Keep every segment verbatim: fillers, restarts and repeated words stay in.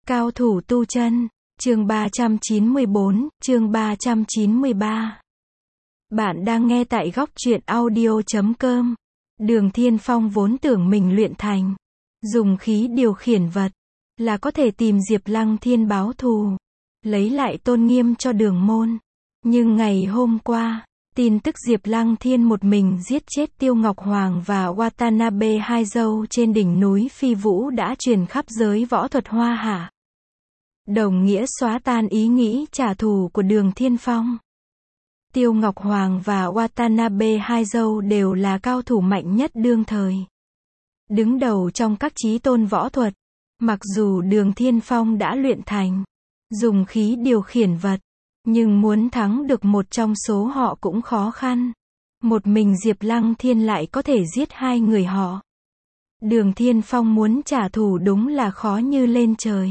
Cao thủ tu chân, chương ba trăm chín mươi bốn, chương ba trăm chín mươi ba. Bạn đang nghe tại góc truyện audio chấm com. Đường Thiên Phong vốn tưởng mình luyện thành, dùng khí điều khiển vật, là có thể tìm Diệp Lăng Thiên báo thù, lấy lại tôn nghiêm cho đường môn. Nhưng ngày hôm qua, tin tức Diệp Lăng Thiên một mình giết chết Tiêu Ngọc Hoàng và Watanabe hai dâu trên đỉnh núi Phi Vũ đã truyền khắp giới võ thuật Hoa Hạ. Đồng nghĩa xóa tan ý nghĩ trả thù của Đường Thiên Phong. Tiêu Ngọc Hoàng và Watanabe hai dâu đều là cao thủ mạnh nhất đương thời, đứng đầu trong các chí tôn võ thuật. Mặc dù Đường Thiên Phong đã luyện thành, dùng khí điều khiển vật, nhưng muốn thắng được một trong số họ cũng khó khăn. Một mình Diệp Lăng Thiên lại có thể giết hai người họ. Đường Thiên Phong muốn trả thù đúng là khó như lên trời.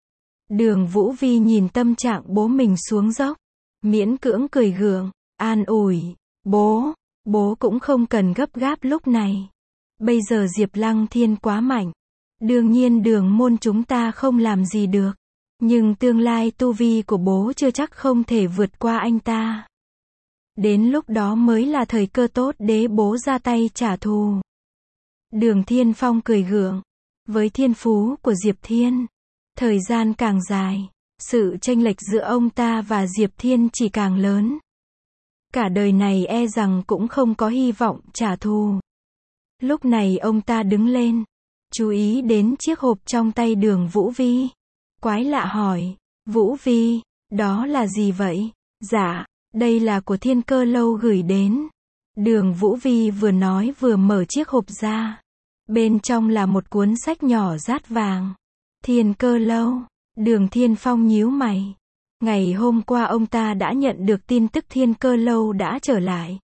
Đường Vũ Vi nhìn tâm trạng bố mình xuống dốc, miễn cưỡng cười gượng, an ủi, bố, bố cũng không cần gấp gáp lúc này. Bây giờ Diệp Lăng Thiên quá mạnh, đương nhiên đường môn chúng ta không làm gì được. Nhưng tương lai tu vi của bố chưa chắc không thể vượt qua anh ta. Đến lúc đó mới là thời cơ tốt để bố ra tay trả thù. Đường Thiên Phong cười gượng, với thiên phú của Diệp Thiên, thời gian càng dài, sự chênh lệch giữa ông ta và Diệp Thiên chỉ càng lớn. Cả đời này e rằng cũng không có hy vọng trả thù. Lúc này ông ta đứng lên, chú ý đến chiếc hộp trong tay Đường Vũ Vi. Quái lạ hỏi, Vũ Vi, đó là gì vậy? Dạ, đây là của Thiên Cơ Lâu gửi đến. Đường Vũ Vi vừa nói vừa mở chiếc hộp ra. Bên trong là một cuốn sách nhỏ dát vàng. Thiên Cơ Lâu. Đường Thiên Phong nhíu mày. Ngày hôm qua ông ta đã nhận được tin tức Thiên Cơ Lâu đã trở lại.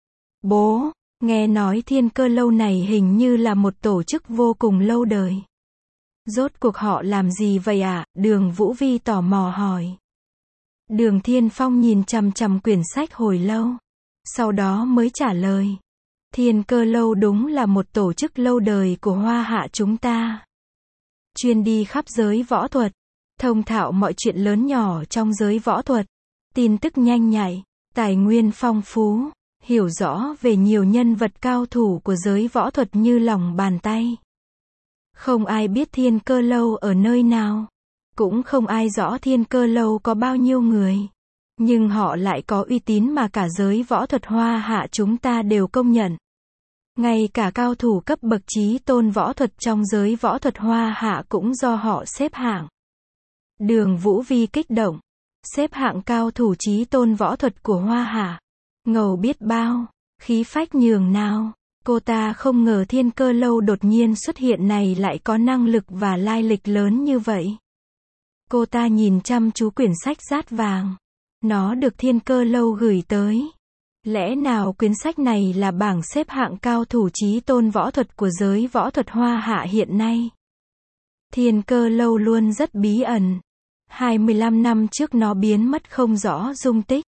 Bố, nghe nói Thiên Cơ Lâu này hình như là một tổ chức vô cùng lâu đời. Rốt cuộc họ làm gì vậy ạ? À? Đường Vũ Vi tò mò hỏi. Đường Thiên Phong nhìn chằm chằm quyển sách hồi lâu, sau đó mới trả lời. Thiên Cơ Lâu đúng là một tổ chức lâu đời của Hoa Hạ chúng ta. Chuyên đi khắp giới võ thuật, thông thạo mọi chuyện lớn nhỏ trong giới võ thuật, tin tức nhanh nhạy, tài nguyên phong phú, hiểu rõ về nhiều nhân vật cao thủ của giới võ thuật như lòng bàn tay. Không ai biết Thiên Cơ Lâu ở nơi nào, cũng không ai rõ Thiên Cơ Lâu có bao nhiêu người. Nhưng họ lại có uy tín mà cả giới võ thuật Hoa Hạ chúng ta đều công nhận. Ngay cả cao thủ cấp bậc chí tôn võ thuật trong giới võ thuật Hoa Hạ cũng do họ xếp hạng. Đường Vũ Vi kích động, xếp hạng cao thủ chí tôn võ thuật của Hoa Hạ. Ngầu biết bao, khí phách nhường nào. Cô ta không ngờ Thiên Cơ Lâu đột nhiên xuất hiện này lại có năng lực và lai lịch lớn như vậy. Cô ta nhìn chăm chú quyển sách dát vàng. Nó được Thiên Cơ Lâu gửi tới. Lẽ nào quyển sách này là bảng xếp hạng cao thủ chí tôn võ thuật của giới võ thuật Hoa Hạ hiện nay? Thiên Cơ Lâu luôn rất bí ẩn. hai mươi lăm năm trước nó biến mất không rõ tung tích.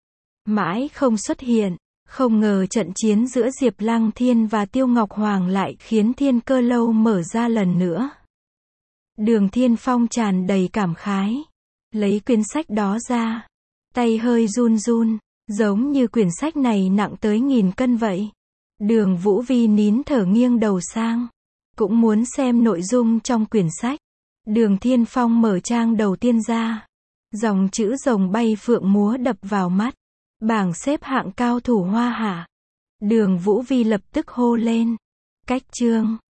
Mãi không xuất hiện. Không ngờ trận chiến giữa Diệp Lăng Thiên và Tiêu Ngọc Hoàng lại khiến Thiên Cơ Lâu mở ra lần nữa. Đường Thiên Phong tràn đầy cảm khái, lấy quyển sách đó ra, tay hơi run run, giống như quyển sách này nặng tới nghìn cân vậy. Đường Vũ Vi nín thở nghiêng đầu sang, cũng muốn xem nội dung trong quyển sách. Đường Thiên Phong mở trang đầu tiên ra, dòng chữ rồng bay phượng múa đập vào mắt. Bảng xếp hạng cao thủ Hoa Hạ. Đường Vũ Vi lập tức hô lên. Cách chương.